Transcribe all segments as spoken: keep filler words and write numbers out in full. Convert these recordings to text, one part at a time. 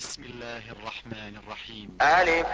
بسم الله الرحمن الرحيم. ألف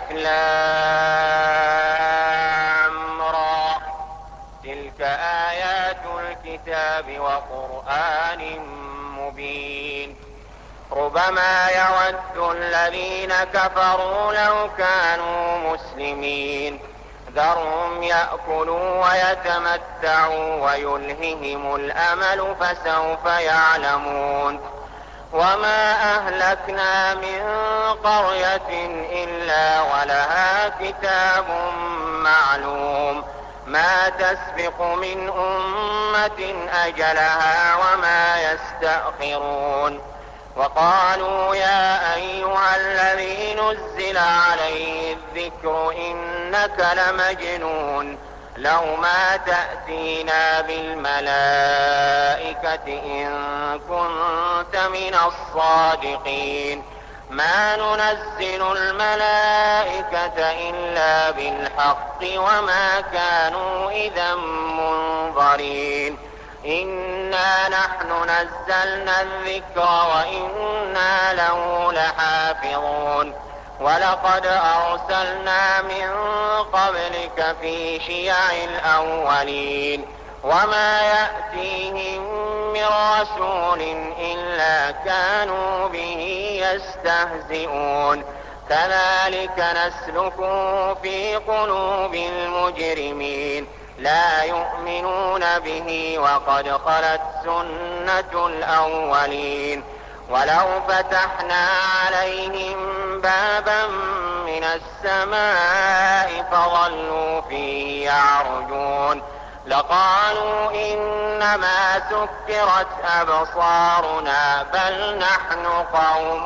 لام را. تلك آيات الكتاب وقرآن مبين. ربما يود الذين كفروا لو كانوا مسلمين. ذرهم يأكلوا ويتمتعوا ويلههم الأمل فسوف يعلمون. وما أهلكنا من قرية إلا ولها كتاب معلوم ما تسبق من أمة أجلها وما يستأخرون. وقالوا يا أيها الذي نزل عليه الذكر إنك لمجنون لو ما تأتينا بالملائكة إن كنت من الصادقين. ما ننزل الملائكة إلا بالحق وما كانوا إذا منظرين. إنا نحن نزلنا الذكر وإنا له لحافظون. ولقد أرسلنا من قبلك في شيع الأولين وما يأتيهم من رسول إلا كانوا به يستهزئون. كذلك نسلكه في قلوب المجرمين لا يؤمنون به وقد خلت سنة الأولين. ولو فتحنا عليهم بابا من السماء فظلوا فيه يعرجون لقالوا إنما سكرت أبصارنا بل نحن قوم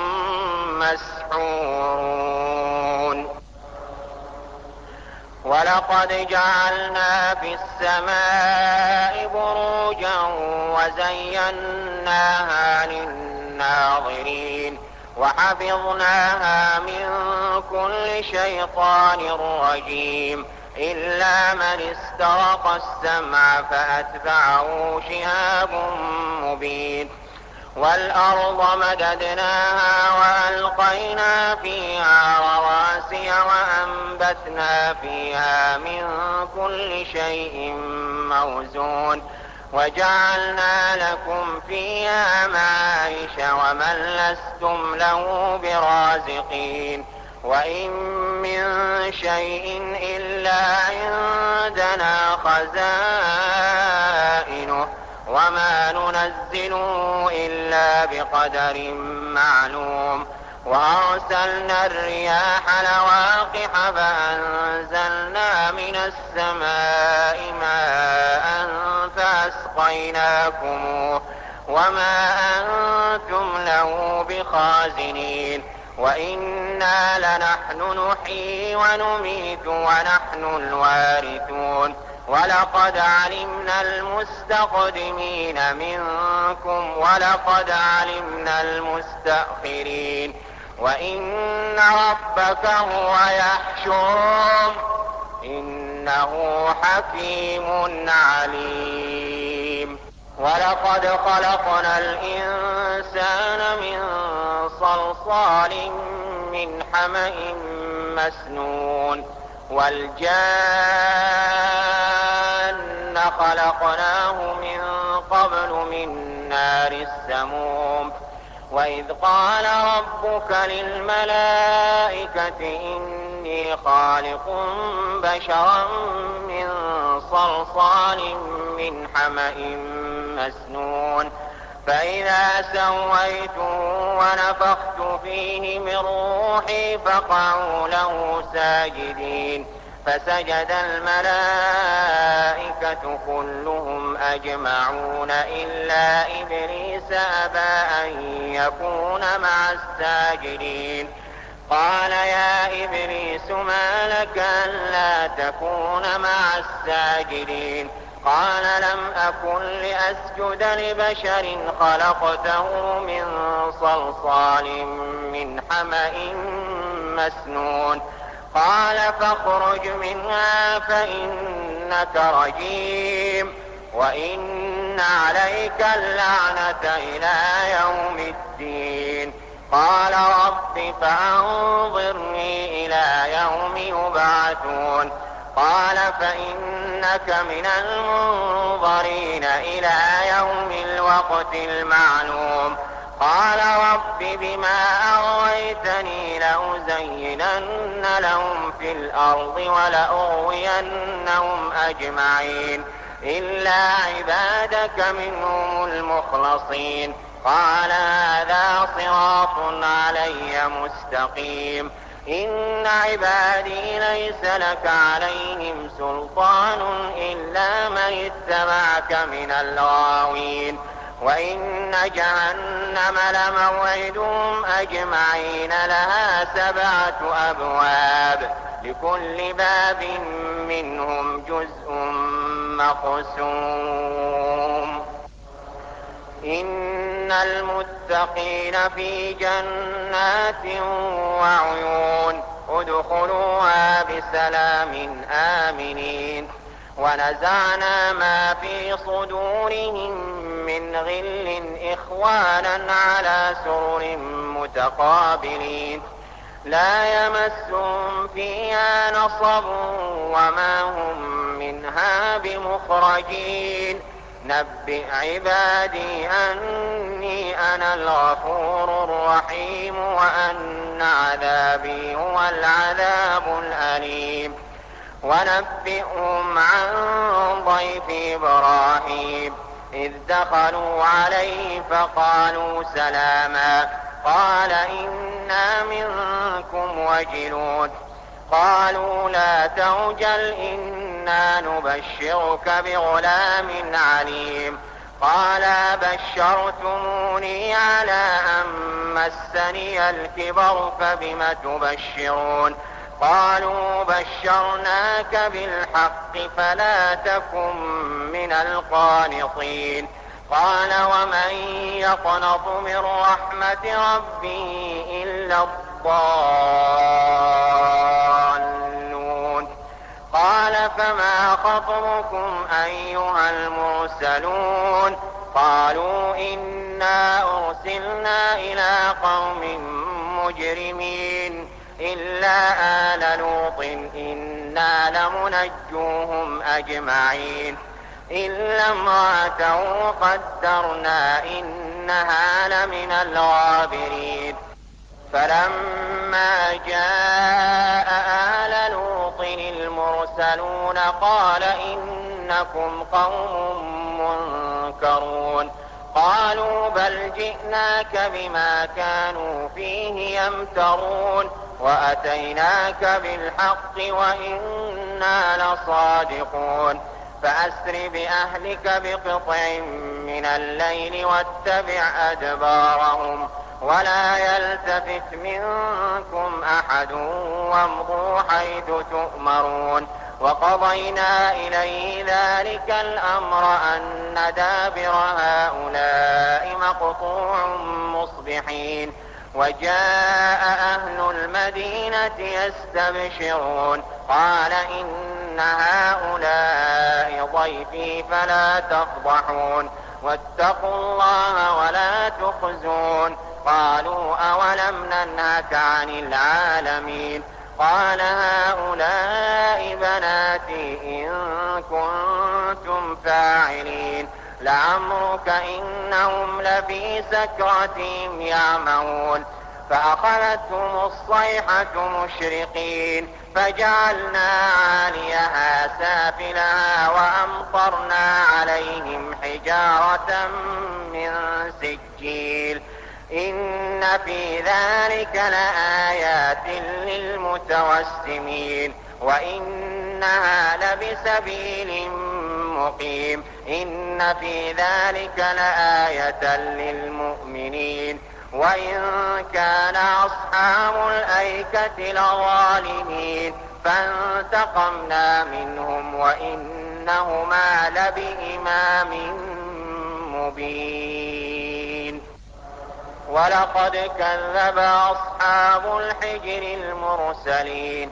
مسحورون. ولقد جعلنا في السماء بروجا وزيناها للناظرين وحفظناها من كل شيطان رجيم إلا من استرق السمع فأتبعه شهاب مبين. والأرض مددناها وألقينا فيها رواسي وأنبتنا فيها من كل شيء موزون وجعلنا لكم فيها معايش ومن لستم له برازقين. وإن من شيء إلا عندنا خزائنه وما ننزله إلا بقدر معلوم. وأرسلنا الرياح لواقح فأنزلنا من السماء ماء فأسقيناكموه وما أنتم له بخازنين. وإنا لنحن نحيي ونميت ونحن الوارثون. ولقد علمنا المستقدمين منكم ولقد علمنا المستأخرين. وإن ربك هو يحشرهم إنه حكيم عليم. ولقد خلقنا الإنسان من صلصال من حمأ مسنون والجان خلقناه من قبل من نار السموم. وإذ قال ربك للملائكة إني خالق بشرا من صلصال من حمأ مسنون فإذا سويته ونفخت فيه من روحي فقعوا له ساجدين. فسجد الملائكة كلهم أجمعون إلا إبليس أبى أن يكون مع الساجدين. قال يا إبليس ما لك ألا تكون مع الساجدين؟ قال لم أكن لأسجد لبشر خلقته من صلصال من حمأ مسنون. قال فاخرج منها فإنك رجيم وإن عليك اللعنة إلى يوم الدين. قال رب فأنظرني إلى يوم يبعثون قال فإنك من المنظرين إلى يوم الوقت المعلوم قال رب بما أغويتني لأزينن لهم في الأرض ولأغوينهم أجمعين إلا عبادك منهم المخلصين قال هذا صراط علي مستقيم إن عبادي ليس لك عليهم سلطان إلا من اتبعك من الغاوين وإن جهنم لموعدهم أجمعين لها سبعة أبواب لكل باب منهم جزء مقسوم إن المتقين في جنات وعيون ادخلوها بسلام آمنين ونزعنا ما في صدورهم من غل إخوانا على سرر متقابلين لا يمسهم فيها نصب وما هم منها بمخرجين نبئ عبادي أني أنا الغفور الرحيم وأن عذابي هو العذاب الأليم ونبئهم عن ضيف إبراهيم إذ دخلوا عليه فقالوا سلاما قال إنا منكم وجلون قالوا لا توجل إنا نبشرك بغلام عليم قال بشرتموني على أن مسني الكبر فبم تبشرون قالوا بشرناك بالحق فلا تكن من القانطين قال ومن يقنط من رحمة ربه إلا الضالون قال فما خطبكم أيها المرسلون قالوا إنا أرسلنا إلى قوم مجرمين إلا آل لوط إنا لمنجوهم أجمعين إلا امرأته قدرنا إنها لمن الغابرين فلما جاء آل لوط المرسلون قال إنكم قوم منكرون قالوا بل جئناك بما كانوا فيه يمترون وأتيناك بالحق وإنا لصادقون فأسر بأهلك بقطع من الليل واتبع أدبارهم ولا يلتفت منكم أحد وامضوا حيث تؤمرون وقضينا إليه ذلك الأمر أن دابر هؤلاء مقطوع مصبحين وجاء أهل المدينة يستبشرون قال إن هؤلاء ضيفي فلا تفضحون واتقوا الله ولا تخزون قالوا أولم ننهك عن العالمين قال هؤلاء بناتي إن كنتم فاعلين لعمرك إنهم لفي سكرتهم يعمهون فأخذتهم الصيحة مشرقين فجعلنا عاليها سافلها وأمطرنا عليهم حجارة من سجيل إن في ذلك لآيات للمتوسمين وإنها لبسبيل مقيم إن في ذلك لآية للمؤمنين وإن كان أصحاب الأيكة لظالمين فانتقمنا منهم وإنهما لبإمام مبين ولقد كذب أصحاب الحجر المرسلين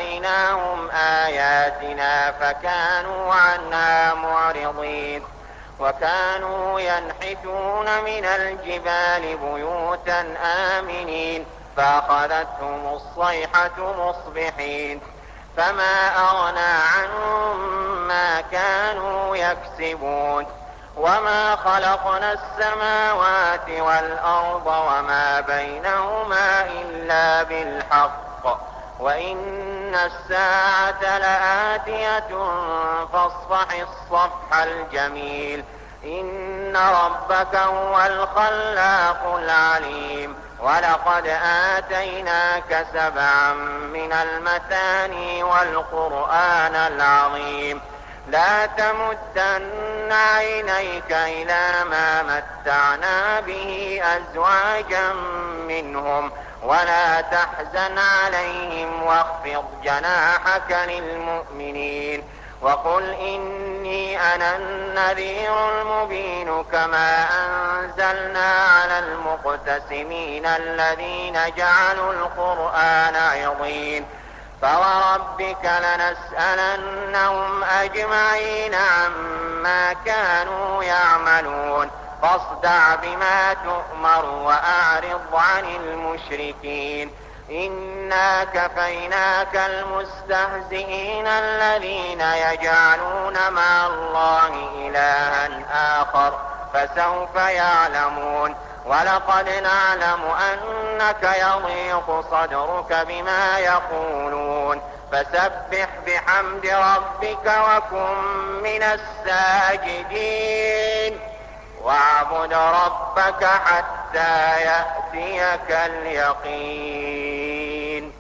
وآتيناهم آياتنا فكانوا عنها معرضين وكانوا ينحتون من الجبال بيوتا آمنين فأخذتهم الصيحة مصبحين فما أغنى عنهم ما كانوا يكسبون وما خلقنا السماوات والأرض وما بينهما إلا بالحق وإن الساعة لآتية فاصفح الصفح الجميل إن ربك هو الخلاق العليم ولقد آتيناك سبعا من المثاني والقرآن العظيم لا تمدن عينيك إلى ما متعنا به أزواجا منهم ولا تحزن عليهم واخفض جناحك للمؤمنين وقل إني أنا النذير المبين كما أنزلنا على المقتسمين الذين جعلوا القرآن عضين فوربك لنسألنهم أجمعين عما كانوا يعملون فاصدع بما تؤمر وأعرض عن المشركين إنا كفيناك المستهزئين الذين يجعلون مع الله إلها آخر فسوف يعلمون ولقد نعلم أنك يضيق صدرك بما يقولون فسبح بحمد ربك وكن من الساجدين واعبد ربك حتى يأتيك اليقين